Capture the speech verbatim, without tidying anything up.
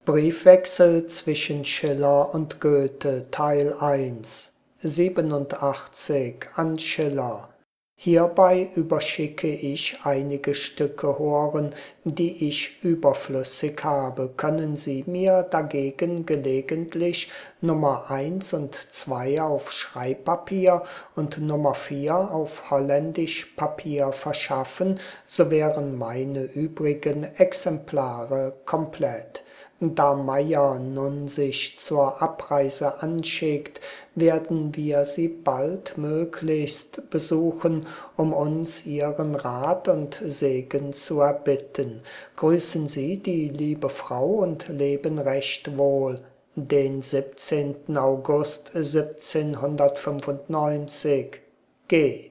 Briefwechsel zwischen Schiller und Goethe Teil eins siebenundachtzig an Schiller. Hierbei überschicke ich einige Stücke Horen, die ich überflüssig habe. Können Sie mir dagegen gelegentlich Nummer eins und zwei auf Schreibpapier und Nummer vier auf holländisch Papier verschaffen, so wären meine übrigen Exemplare komplett. Da Meyer nun sich zur Abreise anschickt, werden wir Sie baldmöglichst besuchen, um uns Ihren Rat und Segen zu erbitten. Grüßen Sie die liebe Frau und leben recht wohl. Den siebzehnten August siebzehnhundertfünfundneunzig. G.